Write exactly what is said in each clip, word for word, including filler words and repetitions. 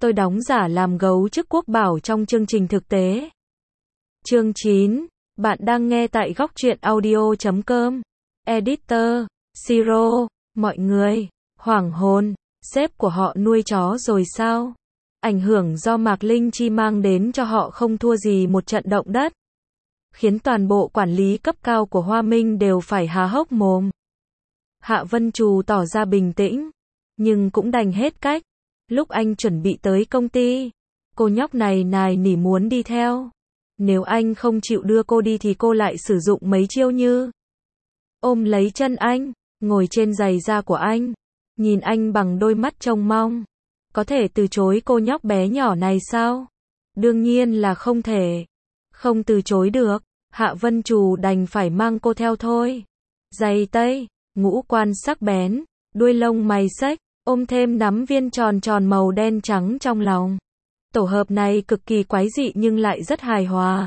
Tôi đóng giả làm gấu trúc quốc bảo trong chương trình thực tế. Chương chín. Bạn đang nghe tại góc truyện audio chấm com. Editor, Siro, mọi người, hoảng hồn, sếp của họ nuôi chó rồi sao? Ảnh hưởng do Mạc Linh Chi mang đến cho họ không thua gì một trận động đất, khiến toàn bộ quản lý cấp cao của Hoa Minh đều phải há hốc mồm. Hạ Vân Trù tỏ ra bình tĩnh, nhưng cũng đành hết cách. Lúc anh chuẩn bị tới công ty, cô nhóc này nài nỉ muốn đi theo. Nếu anh không chịu đưa cô đi thì cô lại sử dụng mấy chiêu như ôm lấy chân anh, ngồi trên giày da của anh, nhìn anh bằng đôi mắt trông mong. Có thể từ chối cô nhóc bé nhỏ này sao? Đương nhiên là không thể. Không từ chối được, Hạ Vân Trù đành phải mang cô theo thôi. Giày tây, ngũ quan sắc bén, đuôi lông mày xếch, ôm thêm nắm viên tròn tròn màu đen trắng trong lòng. Tổ hợp này cực kỳ quái dị nhưng lại rất hài hòa.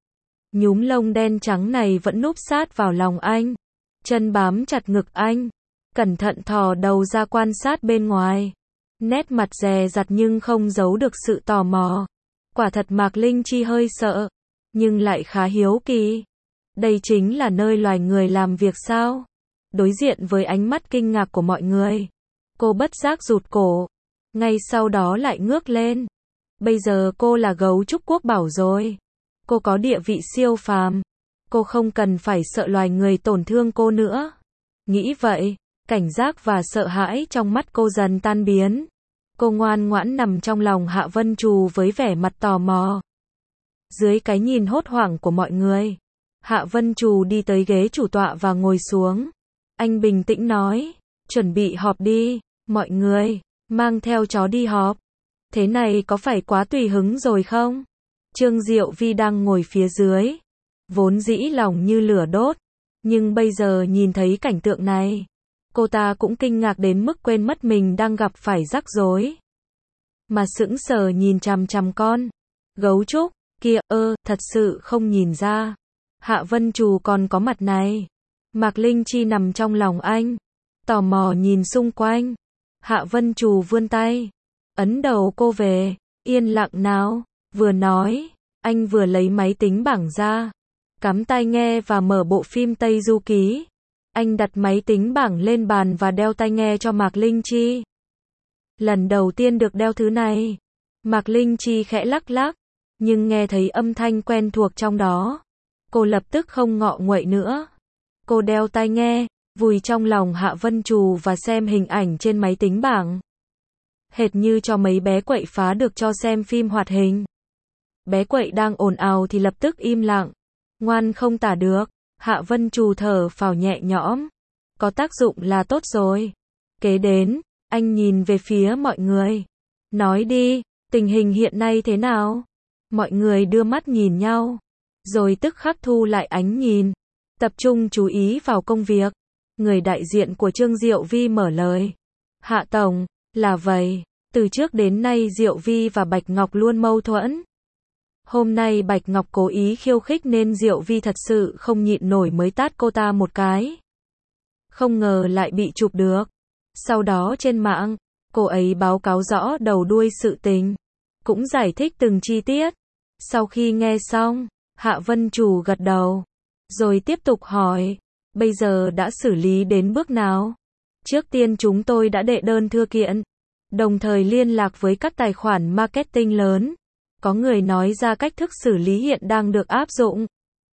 Nhúm lông đen trắng này vẫn núp sát vào lòng anh, chân bám chặt ngực anh, cẩn thận thò đầu ra quan sát bên ngoài. Nét mặt dè dặt nhưng không giấu được sự tò mò. Quả thật Mạc Linh Chi hơi sợ, nhưng lại khá hiếu kỳ. Đây chính là nơi loài người làm việc sao? Đối diện với ánh mắt kinh ngạc của mọi người, cô bất giác rụt cổ, ngay sau đó lại ngước lên. Bây giờ cô là gấu trúc quốc bảo rồi. Cô có địa vị siêu phàm. Cô không cần phải sợ loài người tổn thương cô nữa. Nghĩ vậy, cảnh giác và sợ hãi trong mắt cô dần tan biến. Cô ngoan ngoãn nằm trong lòng Hạ Vân Trù với vẻ mặt tò mò. Dưới cái nhìn hốt hoảng của mọi người, Hạ Vân Trù đi tới ghế chủ tọa và ngồi xuống. Anh bình tĩnh nói, chuẩn bị họp đi, mọi người, mang theo chó đi họp. Thế này có phải quá tùy hứng rồi không? Trương Diệu Vi đang ngồi phía dưới, vốn dĩ lòng như lửa đốt, nhưng bây giờ nhìn thấy cảnh tượng này, cô ta cũng kinh ngạc đến mức quên mất mình đang gặp phải rắc rối. Mà sững sờ nhìn chằm chằm con gấu trúc kia, ơ, thật sự không nhìn ra. Hạ Vân Trù còn có mặt này. Mạc Linh Chi nằm trong lòng anh, tò mò nhìn xung quanh. Hạ Vân Trù vươn tay, ấn đầu cô về, yên lặng nào. Vừa nói, anh vừa lấy máy tính bảng ra, cắm tai nghe và mở bộ phim Tây Du Ký. Anh đặt máy tính bảng lên bàn và đeo tai nghe cho Mạc Linh Chi. Lần đầu tiên được đeo thứ này, Mạc Linh Chi khẽ lắc lắc, nhưng nghe thấy âm thanh quen thuộc trong đó. Cô lập tức không ngọ nguậy nữa. Cô đeo tai nghe, vùi trong lòng Hạ Vân Trù và xem hình ảnh trên máy tính bảng. Hệt như cho mấy bé quậy phá được cho xem phim hoạt hình. Bé quậy đang ồn ào thì lập tức im lặng, ngoan không tả được. Hạ Vân Trù thở phào nhẹ nhõm. Có tác dụng là tốt rồi. Kế đến, anh nhìn về phía mọi người. Nói đi, tình hình hiện nay thế nào? Mọi người đưa mắt nhìn nhau, rồi tức khắc thu lại ánh nhìn, tập trung chú ý vào công việc. Người đại diện của Trương Diệu Vi mở lời. Hạ Tổng, là vậy, từ trước đến nay Diệu Vi và Bạch Ngọc luôn mâu thuẫn. Hôm nay Bạch Ngọc cố ý khiêu khích nên Diệu Vi thật sự không nhịn nổi mới tát cô ta một cái. Không ngờ lại bị chụp được. Sau đó trên mạng, cô ấy báo cáo rõ đầu đuôi sự tình, cũng giải thích từng chi tiết. Sau khi nghe xong, Hạ Vân Trù gật đầu, rồi tiếp tục hỏi, bây giờ đã xử lý đến bước nào? Trước tiên chúng tôi đã đệ đơn thư kiện, đồng thời liên lạc với các tài khoản marketing lớn. Có người nói ra cách thức xử lý hiện đang được áp dụng.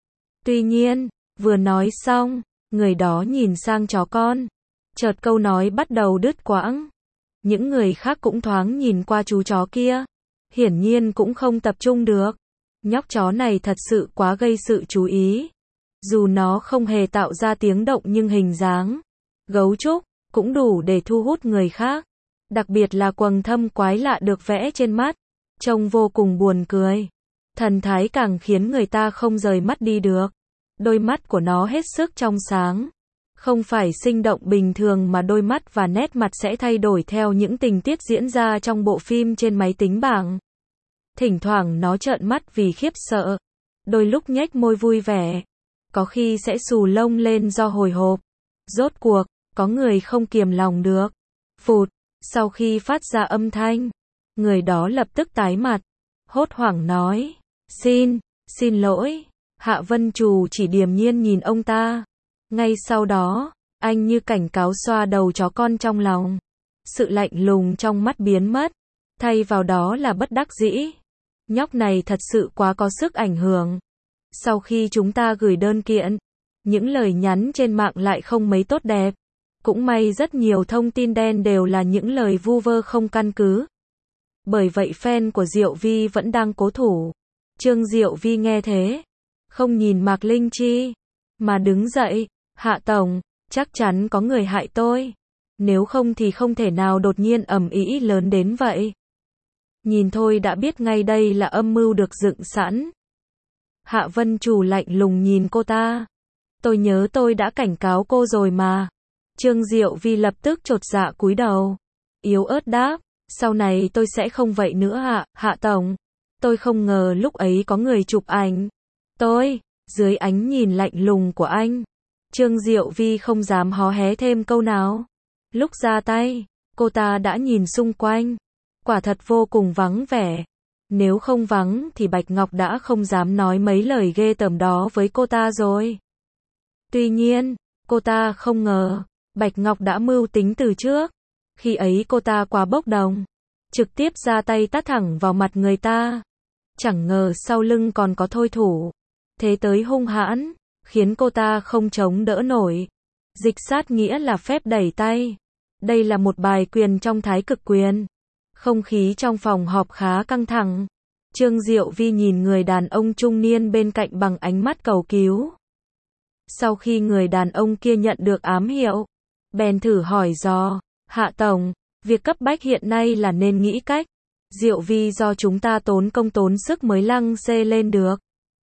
Tuy nhiên, vừa nói xong, người đó nhìn sang chó con. Chợt câu nói bắt đầu đứt quãng. Những người khác cũng thoáng nhìn qua chú chó kia. Hiển nhiên cũng không tập trung được. Nhóc chó này thật sự quá gây sự chú ý. Dù nó không hề tạo ra tiếng động nhưng hình dáng gấu trúc cũng đủ để thu hút người khác. Đặc biệt là quầng thâm quái lạ được vẽ trên mắt, trông vô cùng buồn cười. Thần thái càng khiến người ta không rời mắt đi được. Đôi mắt của nó hết sức trong sáng. Không phải sinh động bình thường mà đôi mắt và nét mặt sẽ thay đổi theo những tình tiết diễn ra trong bộ phim trên máy tính bảng. Thỉnh thoảng nó trợn mắt vì khiếp sợ. Đôi lúc nhếch môi vui vẻ. Có khi sẽ xù lông lên do hồi hộp. Rốt cuộc, có người không kiềm lòng được. Phụt, sau khi phát ra âm thanh, Người đó lập tức tái mặt, hốt hoảng nói, xin, xin lỗi. Hạ Vân Trù chỉ điềm nhiên nhìn ông ta. Ngay sau đó, anh như cảnh cáo xoa đầu chó con trong lòng. Sự lạnh lùng trong mắt biến mất, thay vào đó là bất đắc dĩ. Nhóc này thật sự quá có sức ảnh hưởng. Sau khi chúng ta gửi đơn kiện, những lời nhắn trên mạng lại không mấy tốt đẹp. Cũng may rất nhiều thông tin đen đều là những lời vu vơ không căn cứ. Bởi vậy fan của Diệu Vi vẫn đang cố thủ. Trương Diệu Vi nghe thế, không nhìn Mạc Linh Chi, mà đứng dậy, Hạ Tổng, chắc chắn có người hại tôi. Nếu không thì không thể nào đột nhiên ầm ĩ lớn đến vậy. Nhìn thôi đã biết ngay đây là âm mưu được dựng sẵn. Hạ Vân Trù lạnh lùng nhìn cô ta. Tôi nhớ tôi đã cảnh cáo cô rồi mà. Trương Diệu Vi lập tức chột dạ cúi đầu. Yếu ớt đáp, sau này tôi sẽ không vậy nữa ạ, Hạ Tổng. Tôi không ngờ lúc ấy có người chụp ảnh. Tôi, dưới ánh nhìn lạnh lùng của anh, Trương Diệu Vi không dám hó hé thêm câu nào. Lúc ra tay, cô ta đã nhìn xung quanh. Quả thật vô cùng vắng vẻ. Nếu không vắng thì Bạch Ngọc đã không dám nói mấy lời ghê tởm đó với cô ta rồi. Tuy nhiên, cô ta không ngờ, Bạch Ngọc đã mưu tính từ trước. Khi ấy cô ta quá bốc đồng, trực tiếp ra tay tát thẳng vào mặt người ta. Chẳng ngờ sau lưng còn có thôi thủ. Thế tới hung hãn, khiến cô ta không chống đỡ nổi. Dịch sát nghĩa là phép đẩy tay. Đây là một bài quyền trong thái cực quyền. Không khí trong phòng họp khá căng thẳng. Trương Diệu Vi nhìn người đàn ông trung niên bên cạnh bằng ánh mắt cầu cứu. Sau khi người đàn ông kia nhận được ám hiệu, bèn thử hỏi dò, Hạ Tổng, việc cấp bách hiện nay là nên nghĩ cách. Diệu Vi do chúng ta tốn công tốn sức mới lăng xê lên được.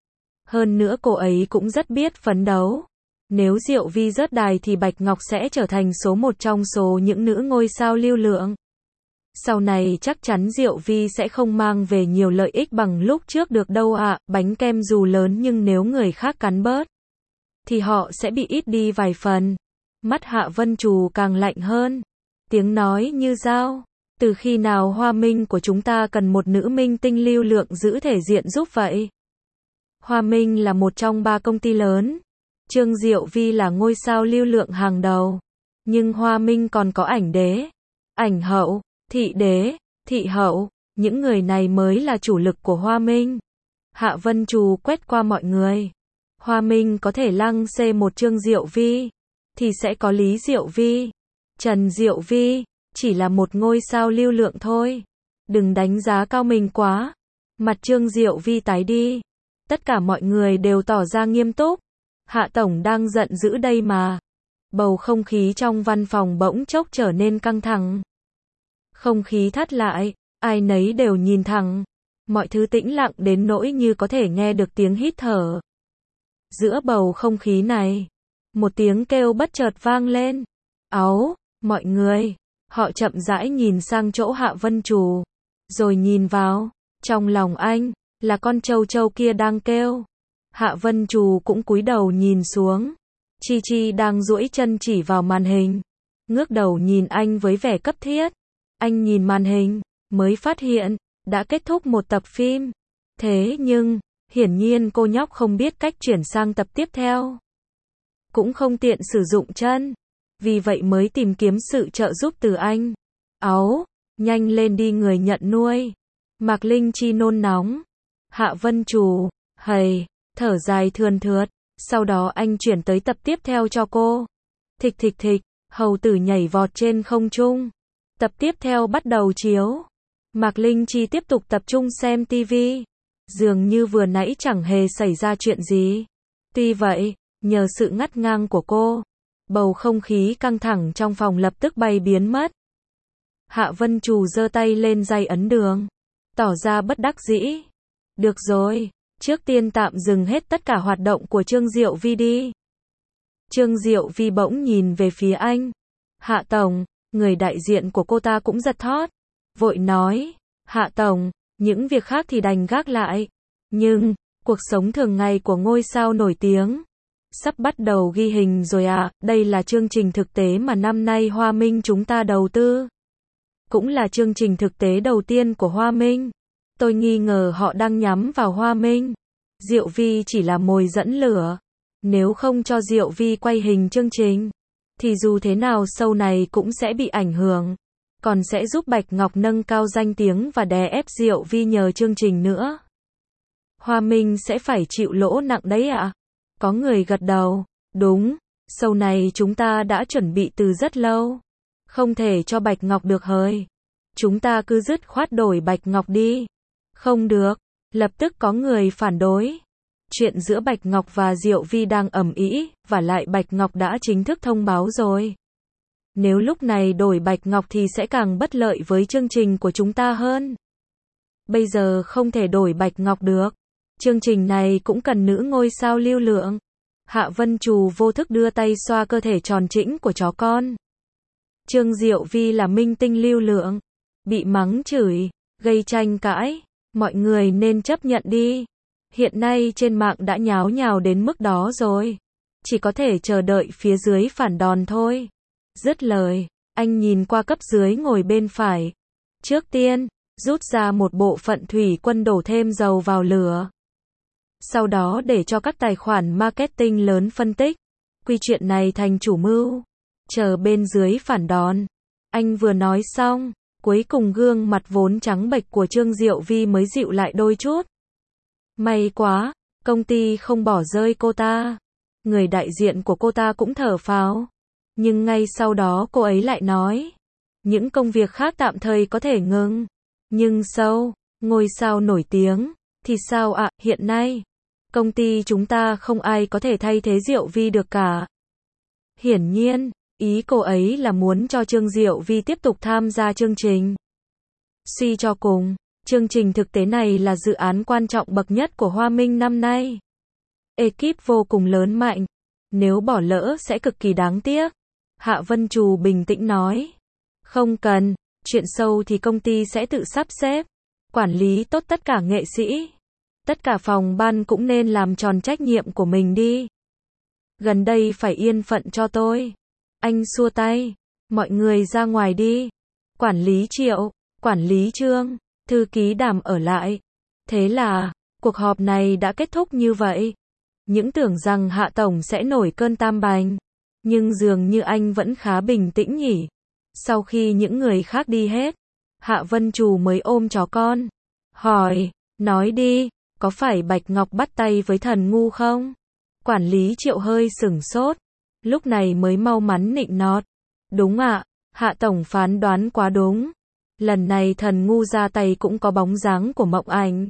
Hơn nữa cô ấy cũng rất biết phấn đấu. Nếu Diệu Vi rớt đài thì Bạch Ngọc sẽ trở thành số một trong số những nữ ngôi sao lưu lượng. Sau này chắc chắn Diệu Vi sẽ không mang về nhiều lợi ích bằng lúc trước được đâu ạ. À. Bánh kem dù lớn nhưng nếu người khác cắn bớt, thì họ sẽ bị ít đi vài phần. Mắt Hạ Vân Trù càng lạnh hơn. Tiếng nói như dao. Từ khi nào Hoa Minh của chúng ta cần một nữ minh tinh lưu lượng giữ thể diện giúp vậy? Hoa Minh là một trong ba công ty lớn. Trương Diệu Vi là ngôi sao lưu lượng hàng đầu. Nhưng Hoa Minh còn có ảnh đế, ảnh hậu, thị đế, thị hậu. Những người này mới là chủ lực của Hoa Minh. Hạ Vân Trù quét qua mọi người. Hoa Minh có thể lăng xê một Trương Diệu Vi, thì sẽ có Lý Diệu Vi, Trần Diệu Vi, chỉ là một ngôi sao lưu lượng thôi. Đừng đánh giá cao mình quá. Mặt Trương Diệu Vi tái đi. Tất cả mọi người đều tỏ ra nghiêm túc. Hạ Tổng đang giận dữ đây mà. Bầu không khí trong văn phòng bỗng chốc trở nên căng thẳng. Không khí thắt lại, ai nấy đều nhìn thẳng. Mọi thứ tĩnh lặng đến nỗi như có thể nghe được tiếng hít thở. Giữa bầu không khí này, một tiếng kêu bất chợt vang lên. Áu, mọi người. Họ chậm rãi nhìn sang chỗ Hạ Vân Trù, rồi nhìn vào. Trong lòng anh, là con trâu trâu kia đang kêu. Hạ Vân Trù cũng cúi đầu nhìn xuống. Chi Chi đang duỗi chân chỉ vào màn hình. Ngước đầu nhìn anh với vẻ cấp thiết. Anh nhìn màn hình, mới phát hiện, đã kết thúc một tập phim. Thế nhưng, hiển nhiên cô nhóc không biết cách chuyển sang tập tiếp theo. Cũng không tiện sử dụng chân. Vì vậy mới tìm kiếm sự trợ giúp từ anh. Áu, nhanh lên đi người nhận nuôi. Mạc Linh Chi nôn nóng. Hạ Vân Trù, hầy, thở dài thườn thượt. Sau đó anh chuyển tới tập tiếp theo cho cô. Thịch thịch thịch, hầu tử nhảy vọt trên không trung. Tập tiếp theo bắt đầu chiếu. Mạc Linh Chi tiếp tục tập trung xem tivi. Dường như vừa nãy chẳng hề xảy ra chuyện gì. Tuy vậy, nhờ sự ngắt ngang của cô, bầu không khí căng thẳng trong phòng lập tức bay biến mất. Hạ Vân Trù giơ tay lên dây ấn đường, tỏ ra bất đắc dĩ. Được rồi, trước tiên tạm dừng hết tất cả hoạt động của Trương Diệu Vi đi. Trương Diệu Vi bỗng nhìn về phía anh. Hạ Tổng, người đại diện của cô ta cũng giật thót. Vội nói, Hạ Tổng, những việc khác thì đành gác lại. Nhưng, cuộc sống thường ngày của ngôi sao nổi tiếng sắp bắt đầu ghi hình rồi à, đây là chương trình thực tế mà năm nay Hoa Minh chúng ta đầu tư. cũng là chương trình thực tế đầu tiên của Hoa Minh. Tôi nghi ngờ họ đang nhắm vào Hoa Minh. Diệu Vi chỉ là mồi dẫn lửa. Nếu không cho Diệu Vi quay hình chương trình, thì dù thế nào show này cũng sẽ bị ảnh hưởng. Còn sẽ giúp Bạch Ngọc nâng cao danh tiếng và đè ép Diệu Vi nhờ chương trình nữa. Hoa Minh sẽ phải chịu lỗ nặng đấy ạ. À? Có người gật đầu. Đúng, show này chúng ta đã chuẩn bị từ rất lâu. Không thể cho Bạch Ngọc được hời. Chúng ta cứ dứt khoát đổi Bạch Ngọc đi. Không được. Lập tức có người phản đối. Chuyện giữa Bạch Ngọc và Diệu Vi đang ầm ĩ, và lại Bạch Ngọc đã chính thức thông báo rồi. Nếu lúc này đổi Bạch Ngọc thì sẽ càng bất lợi với chương trình của chúng ta hơn. Bây giờ không thể đổi Bạch Ngọc được. Chương trình này cũng cần nữ ngôi sao lưu lượng. Hạ Vân Trù vô thức đưa tay xoa cơ thể tròn trĩnh của chó con. Trương Diệu Vi là minh tinh lưu lượng. Bị mắng chửi, gây tranh cãi. Mọi người nên chấp nhận đi. Hiện nay trên mạng đã nháo nhào đến mức đó rồi. Chỉ có thể chờ đợi phía dưới phản đòn thôi. Dứt lời, anh nhìn qua cấp dưới ngồi bên phải. Trước tiên, rút ra một bộ phận thủy quân đổ thêm dầu vào lửa. Sau đó để cho các tài khoản marketing lớn phân tích. Quy chuyện này thành chủ mưu. Chờ bên dưới phản đòn. Anh vừa nói xong, cuối cùng gương mặt vốn trắng bệch của Trương Diệu Vi mới dịu lại đôi chút. May quá, công ty không bỏ rơi cô ta. Người đại diện của cô ta cũng thở phào. Nhưng ngay sau đó cô ấy lại nói, những công việc khác tạm thời có thể ngừng. Nhưng show, ngôi sao nổi tiếng, thì sao ạ? À, hiện nay, công ty chúng ta không ai có thể thay thế Diệu Vi được cả. Hiển nhiên, ý cô ấy là muốn cho Trương Diệu Vi tiếp tục tham gia chương trình. Suy cho cùng, chương trình thực tế này là dự án quan trọng bậc nhất của Hoa Minh năm nay. Ekip vô cùng lớn mạnh. Nếu bỏ lỡ sẽ cực kỳ đáng tiếc. Hạ Vân Trù bình tĩnh nói. Không cần, chuyện show thì công ty sẽ tự sắp xếp. Quản lý tốt tất cả nghệ sĩ. Tất cả phòng ban cũng nên làm tròn trách nhiệm của mình đi. Gần đây phải yên phận cho tôi. Anh xua tay. Mọi người ra ngoài đi. Quản lý Triệu, quản lý Trương, thư ký Đàm ở lại. Thế là, cuộc họp này đã kết thúc như vậy. Những tưởng rằng Hạ Tổng sẽ nổi cơn tam bành. Nhưng dường như anh vẫn khá bình tĩnh nhỉ. Sau khi những người khác đi hết, Hạ Vân Trù mới ôm chó con. Hỏi, nói đi, có phải Bạch Ngọc bắt tay với thần ngu không? Quản lý Triệu hơi sửng sốt. Lúc này mới mau mắn nịnh nọt. Đúng ạ, Hạ Tổng phán đoán quá đúng. Lần này thần ngu ra tay cũng có bóng dáng của Mộng Ảnh.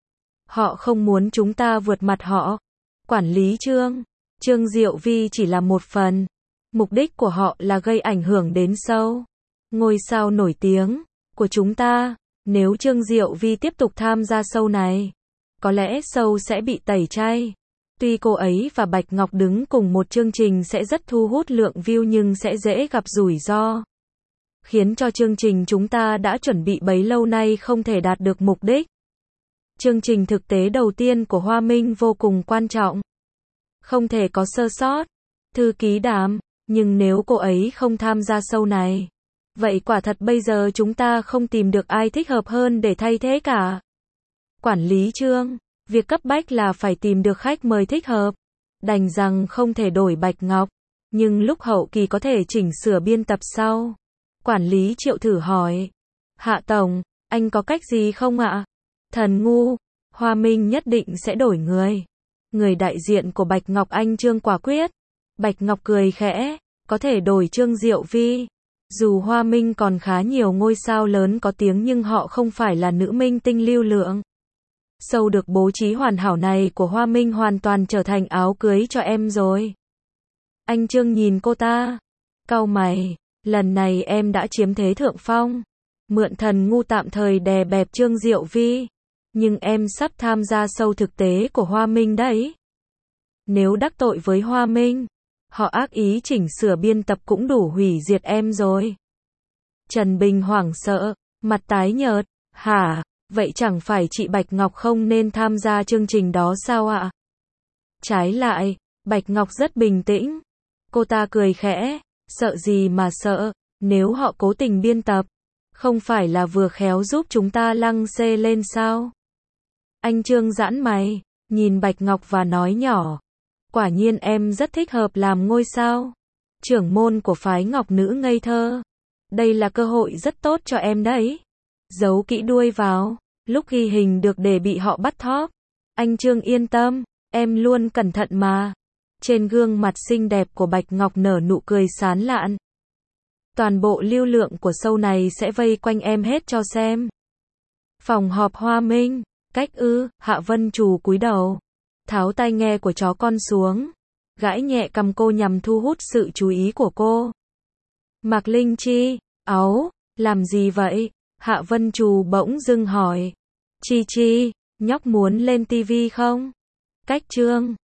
Họ không muốn chúng ta vượt mặt họ. Quản lý Trương, Trương Diệu Vi chỉ là một phần. Mục đích của họ là gây ảnh hưởng đến show. Ngôi sao nổi tiếng của chúng ta. Nếu Trương Diệu Vi tiếp tục tham gia show này, có lẽ show sẽ bị tẩy chay. Tuy cô ấy và Bạch Ngọc đứng cùng một chương trình sẽ rất thu hút lượng view nhưng sẽ dễ gặp rủi ro. Khiến cho chương trình chúng ta đã chuẩn bị bấy lâu nay không thể đạt được mục đích. Chương trình thực tế đầu tiên của Hoa Minh vô cùng quan trọng. Không thể có sơ sót. Thư ký Đàm, nhưng nếu cô ấy không tham gia show này, vậy quả thật bây giờ chúng ta không tìm được ai thích hợp hơn để thay thế cả. Quản lý Trương, việc cấp bách là phải tìm được khách mời thích hợp. Đành rằng không thể đổi Bạch Ngọc, nhưng lúc hậu kỳ có thể chỉnh sửa biên tập sau. Quản lý Triệu thử hỏi. Hạ Tổng, anh có cách gì không ạ? Thần ngu, Hoa Minh nhất định sẽ đổi người. Người đại diện của Bạch Ngọc Anh Trương quả quyết. Bạch Ngọc cười khẽ, có thể đổi Trương Diệu Vi. Dù Hoa Minh còn khá nhiều ngôi sao lớn có tiếng nhưng họ không phải là nữ minh tinh lưu lượng. Show được bố trí hoàn hảo này của Hoa Minh hoàn toàn trở thành áo cưới cho em rồi. Anh Trương nhìn cô ta. Cau mày, lần này em đã chiếm thế thượng phong. Mượn thần ngu tạm thời đè bẹp Trương Diệu Vi. Nhưng em sắp tham gia show thực tế của Hoa Minh đấy. Nếu đắc tội với Hoa Minh, họ ác ý chỉnh sửa biên tập cũng đủ hủy diệt em rồi. Trần Bình hoảng sợ, mặt tái nhợt. Hả, vậy chẳng phải chị Bạch Ngọc không nên tham gia chương trình đó sao ạ? Trái lại, Bạch Ngọc rất bình tĩnh. Cô ta cười khẽ, sợ gì mà sợ, nếu họ cố tình biên tập, Không phải là vừa khéo giúp chúng ta lăng xê lên sao? Anh Trương giãn mày, nhìn Bạch Ngọc và nói nhỏ. Quả nhiên em rất thích hợp làm ngôi sao. Trưởng môn của phái Ngọc Nữ ngây thơ. Đây là cơ hội rất tốt cho em đấy. Giấu kỹ đuôi vào, lúc ghi hình được để bị họ bắt thóp. Anh Trương yên tâm, em luôn cẩn thận mà. Trên gương mặt xinh đẹp của Bạch Ngọc nở nụ cười sán lạn. Toàn bộ lưu lượng của show này sẽ vây quanh em hết cho xem. Phòng họp Hoa Minh, cách ư, Hạ Vân Trù cúi đầu, tháo tai nghe của chó con xuống, gãi nhẹ cằm cô nhằm thu hút sự chú ý của cô. Mạc Linh Chi, áu, làm gì vậy? Hạ Vân Trù bỗng dưng hỏi. Chi Chi, nhóc muốn lên tivi không? Cách Trương,